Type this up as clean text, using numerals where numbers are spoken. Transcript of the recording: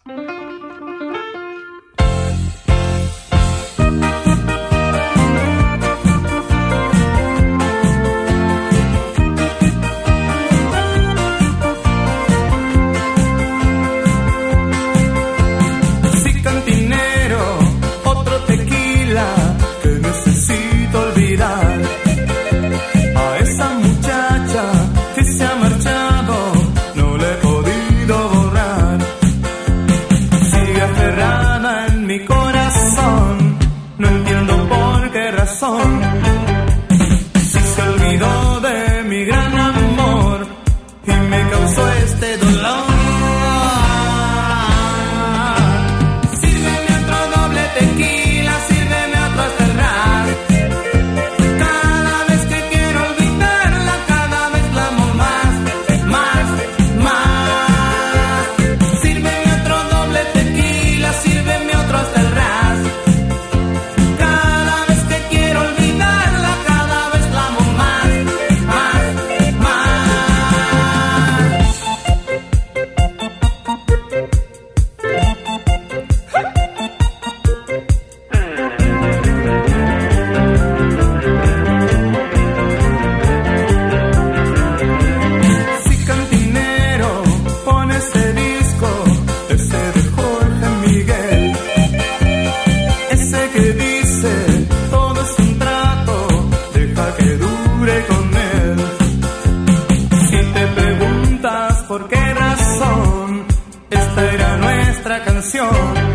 Si se olvidó de mi gran amor y me causó este dolor. Sírveme otro doble tequila, sírveme otro hasta el ras. Cada vez que quiero olvidarla, cada vez la amo más, más, más. Sírveme otro doble tequila, sírveme otro hasta el ras. ¿Por qué razón? Esta era nuestra canción.